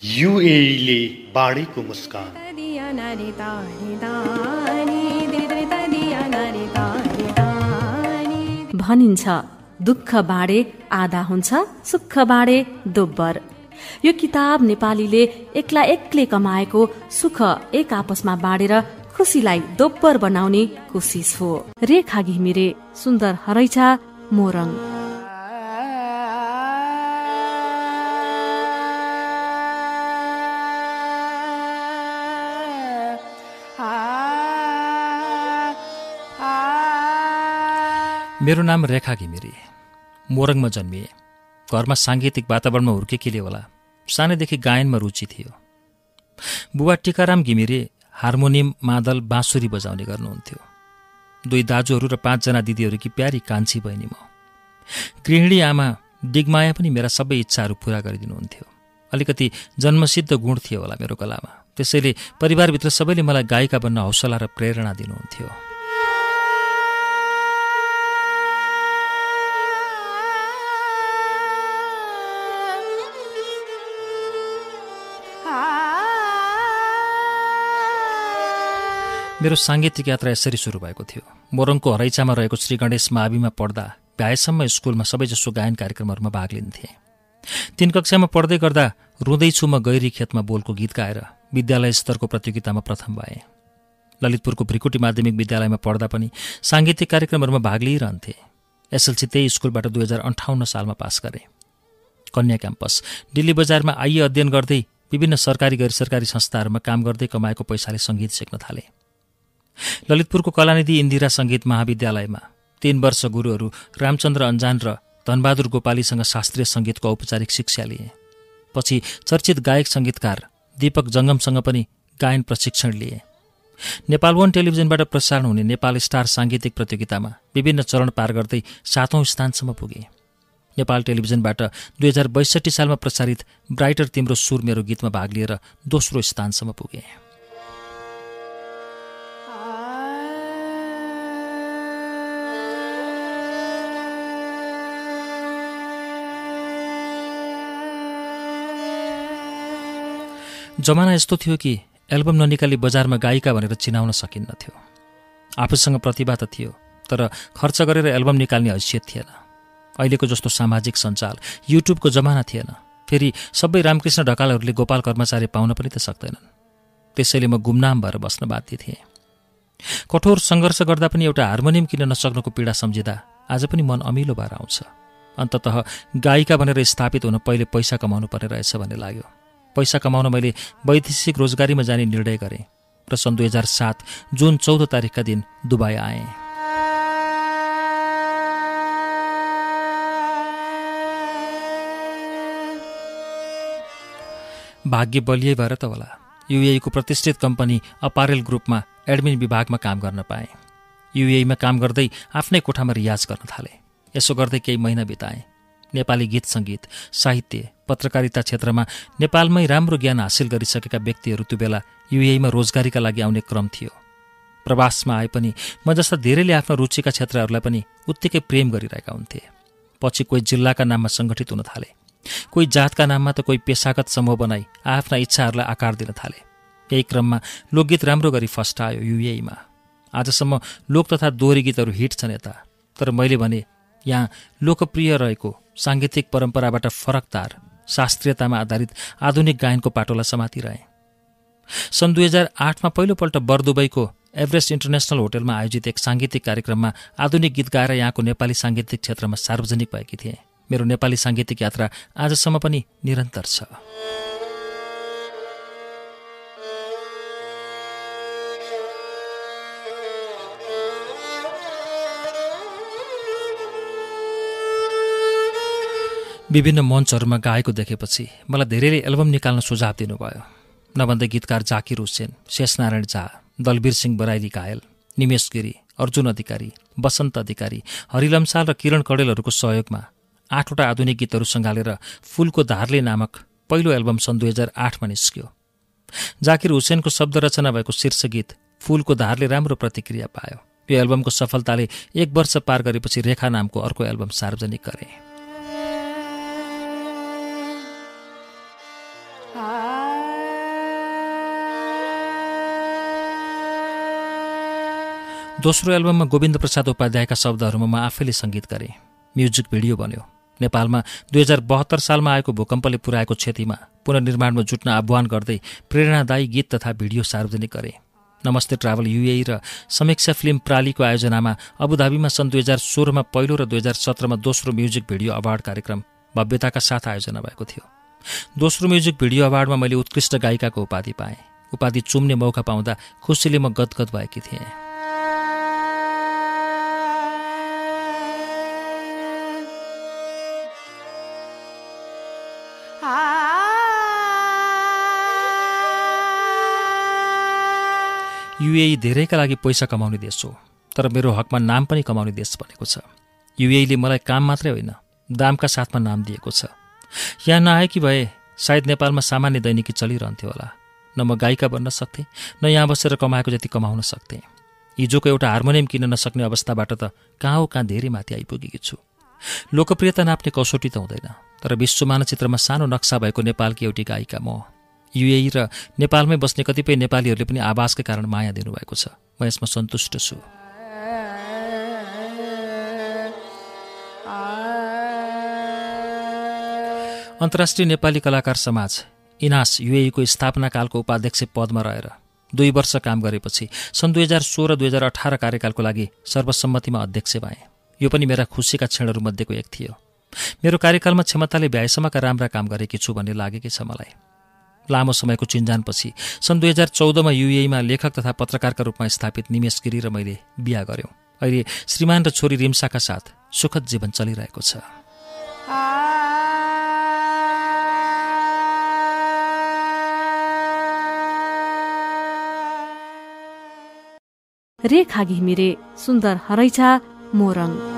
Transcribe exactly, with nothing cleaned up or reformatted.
युएईले बाढीको मुस्कान। भनिन्छ दुःख बाँडे आधा हुन्छ, सुख बाँडे दोब्बर। यो किताब नेपालीले एक्ला एक्लै कमाएको सुख एक आपसमा बाँडेर खुसीलाई दोब्बर बनाउने कोसिस हो। रेखा घिमिरे, सुन्दर हरैछा, मोरङ। मेरो नाम रेखा घिमिरे, मोरङमा जन्मिए। घरमा साङ्गीतिक वातावरणमा हुर्केकीले होला सानैदेखि गायनमा रुचि थियो। बुबा टिकाराम घिमिरे हार्मोनियम, मादल, बाँसुरी बजाउने गर्नुहुन्थ्यो। दुई दाजुहरू र पाँचजना दिदीहरूकी प्यारी कान्छी बहिनी म। गृहिणी आमा डिगमाया पनि मेरा सबै इच्छाहरू पूरा गरिदिनुहुन्थ्यो। अलिकति जन्मसिद्ध गुण थियो होला मेरो गलामा, त्यसैले परिवारभित्र सबैले मलाई गायिका बन्न हौसला र प्रेरणा दिनुहुन्थ्यो। मेरो साङ्गीतिक यात्रा यसरी सुरु भएको थियो। मोरङको हरैचामा रहेको श्री गणेश माविमा पढ्दा भ्याएसम्म स्कुलमा सबैजसो गायन कार्यक्रमहरूमा भाग लिन्थे। तीन कक्षामा पढ्दै गर्दा रुँदैछु म गैरी खेतमा बोलको गीत गाएर विद्यालय स्तरको प्रतियोगितामा प्रथम भए। ललितपुरको भ्रिकुटी माध्यमिक विद्यालयमा पढ्दा पनि साङ्गीतिक कार्यक्रमहरूमा भाग लिइरहन्थे। एसएलसी त्यही स्कुलबाट दुई हजार अन्ठाउन्न सालमा पास गरे। कन्या क्याम्पस दिल्ली बजारमा आइए अध्ययन गर्दै विभिन्न सरकारी गैर सरकारी संस्थाहरूमा काम गर्दै कमाएको पैसाले सङ्गीत सिक्न थाले। ललितपुरको कलानिधि इन्दिरा सङ्गीत महाविद्यालयमा तीन वर्ष गुरुहरू रामचन्द्र अन्जान र धनबहादुर गोपालीसँग शास्त्रीय सङ्गीतको औपचारिक शिक्षा लिए। पछि चर्चित गायक सङ्गीतकार दीपक जङ्गमसँग पनि गायन प्रशिक्षण लिए। नेपाल वन टेलिभिजनबाट प्रसारण हुने नेपाल स्टार साङ्गीतिक प्रतियोगितामा विभिन्न चरण पार गर्दै सातौं स्थानसम्म पुगे। नेपाल टेलिभिजनबाट दुई हजार बैसठी सालमा प्रसारित ब्राइटर तिम्रो सुर मेरो गीतमा भाग लिएर दोस्रो स्थानसम्म पुगे। जमाना यस्तो थियो कि एल्बम ननिकाली बजारमा गायिका भनेर चिनाउन सकिन्नथ्यो। आफूसँग प्रतिभा त थियो, तर खर्च गरेर एल्बम निकाल्ने हैसियत थिएन। अहिलेको जस्तो सामाजिक सञ्जाल, युट्युबको जमाना थिएन। फेरि सबै रामकृष्ण ढकालहरूले गोपाल कर्मचारी पाउन पनि त सक्दैनन्। त्यसैले म गुमनाम भएर बस्न बाध्य थिएँ। कठोर सङ्घर्ष गर्दा पनि एउटा हार्मोनियम किन्न नसक्नुको पीडा सम्झिँदा आज पनि मन अमिलो भएर आउँछ। अन्ततः गायिका भनेर स्थापित हुन पहिले पैसा कमाउनु पर्ने रहेछ भन्ने लाग्यो। पैसा कमाउन मैले वैदेशिक रोजगारीमा जाने निर्णय गरेँ र सन् दुई हजार सात जुन चौध तारिकका दिन दुबई आएँ। भाग्य बलियै भएर त होला युएईको प्रतिष्ठित कम्पनी अपारेल ग्रुपमा एडमिन विभागमा काम गर्न पाएँ। युएईमा काम गर्दै आफ्नै कोठामा रियाज गर्न थालेँ। यसो गर्दै केही महिना बिताएँ। नेपाली गीत सङ्गीत, साहित्य, पत्रकारिता क्षेत्रमा नेपालमै राम्रो ज्ञान हासिल गरिसकेका व्यक्तिहरू त्यो बेला युएईमा रोजगारीका लागि आउने क्रम थियो। प्रवासमा आए पनि म जस्ता धेरैले आफ्ना रुचिका क्षेत्रहरूलाई पनि उत्तिकै प्रेम गरिरहेका हुन्थे। पछि कोही जिल्लाका नाममा सङ्गठित हुन थाले, कोही जातका नाममा त कोही पेशागत समूह बनाई आफ्ना इच्छाहरूलाई आकार दिन थाले। यही क्रममा लोकगीत राम्रो गरी फस्टायो युएईमा। आजसम्म लोक तथा दोहोरी गीतहरू हिट छन् यता, तर मैले भने यहाँ लोकप्रिय रहेको साङ्गीतिक परम्पराबाट फरकतार शास्त्रीयतामा आधारित आधुनिक गायनको पाटोलाई समातिरहे। सन् दुई हजार आठमा पहिलोपल्ट बरदुबईको एभरेस्ट इन्टरनेसनल होटलमा आयोजित एक साङ्गीतिक कार्यक्रममा आधुनिक गीत गाएर यहाँको नेपाली साङ्गीतिक क्षेत्रमा सार्वजनिक भएकी थिए। मेरो नेपाली साङ्गीतिक यात्रा आजसम्म पनि निरन्तर छ। विभिन्न मञ्चहरूमा गाएको देखेपछि मलाई धेरैले एल्बम निकाल्न सुझाव दिनुभयो। नभन्दै गीतकार जाकिर हुसेन, शेषनारायण झा, दलवीर सिंह बराइली घायल, निमेश गिरी, अर्जुन अधिकारी, बसन्त अधिकारी, हरिलमसाल र किरण कडेलहरूको सहयोगमा आठवटा आधुनिक गीतहरू सँगालेर फूलको धारले नामक पहिलो एल्बम सन् दुई हजार आठमा निस्क्यो। जाकिर हुसेनको शब्द रचना भएको शीर्ष गीत फूलको धारले राम्रो प्रतिक्रिया पायो। यो एल्बमको सफलताले एक वर्ष पार गरेपछि रेखा नामको अर्को एल्बम सार्वजनिक गरे। दोस्रो एल्बममा गोविन्द प्रसाद उपाध्यायका शब्दहरूमा म आफैले सङ्गीत गरेँ। म्युजिक भिडियो बन्यो। नेपालमा दुई हजार बहत्तर सालमा आएको भूकम्पले पुर्याएको क्षतिमा पुनर्निर्माणमा जुट्न आह्वान गर्दै प्रेरणादायी गीत तथा भिडियो सार्वजनिक गरे। नमस्ते ट्राभल युएई र समीक्षा फिल्म प्रालीको आयोजनामा अबुधाबीमा सन् दुई हजार सोह्रमा पहिलो र दुई हजार सत्रमा दोस्रो म्युजिक भिडियो अवार्ड कार्यक्रम भव्यताका साथ आयोजना भएको थियो। दोस्रो म्युजिक भिडियो अवार्डमा मैले उत्कृष्ट गायिकाको उपाधि पाएँ। उपाधि चुम्ने मौका पाउँदा खुसीले म गदगद भएकी थिएँ। युएई धेरैका लागि पैसा कमाउने देश हो, तर मेरो हकमा नाम पनि कमाउने देश बनेको छ। युएईले मलाई काम मात्रै होइन, दामका साथमा नाम दिएको छ। यहाँ नआएकी भए सायद नेपालमा सामान्य दैनिकी चलिरहन्थ्यो होला। न म गायिका बन्न सक्थेँ, न यहाँ बसेर कमाएको जति कमाउन सक्थेँ। हिजोको एउटा हार्मोनियम किन्न नसक्ने अवस्थाबाट त कहाँ हो कहाँ धेरै माथि आइपुगेकी छु। लोकप्रियता नाप्ने कसौटी त हुँदैन, तर विश्व मानचित्रमा सानो नक्सा भएको नेपालकी एउटी गायिका म। युएई र नेपालमै बस्ने कतिपय नेपालीहरूले पनि आवाजका कारण माया दिनुभएको छ। म यसमा सन्तुष्ट छु। अन्तर्राष्ट्रिय नेपाली कलाकार समाज इनास युएईको स्थापना कालको उपाध्यक्ष पदमा रहेर दुई वर्ष काम गरेपछि सन् दुई हजार सोह्र दुई हजार अठार कार्यकालको लागि सर्वसम्मतिमा अध्यक्ष भएँ। यो पनि मेरा खुसीका क्षणहरूमध्येको एक थियो। मेरो कार्यकालमा क्षमताले भ्याएसम्मका राम्रा काम गरेकी छु भन्ने लागेकै छ मलाई। लामो समयको चिन्जानपछि सन् दुई हजार चौधमा युएईमा लेखक तथा पत्रकारका रूपमा स्थापित निमेश गिरी र मैले बिहा गर्यौँ। अहिले श्रीमान र छोरी रिम्साका साथ सुखद जीवन चलिरहेको छ। रेखा घिमिरे, सुन्दर हरैछा, मोरङ।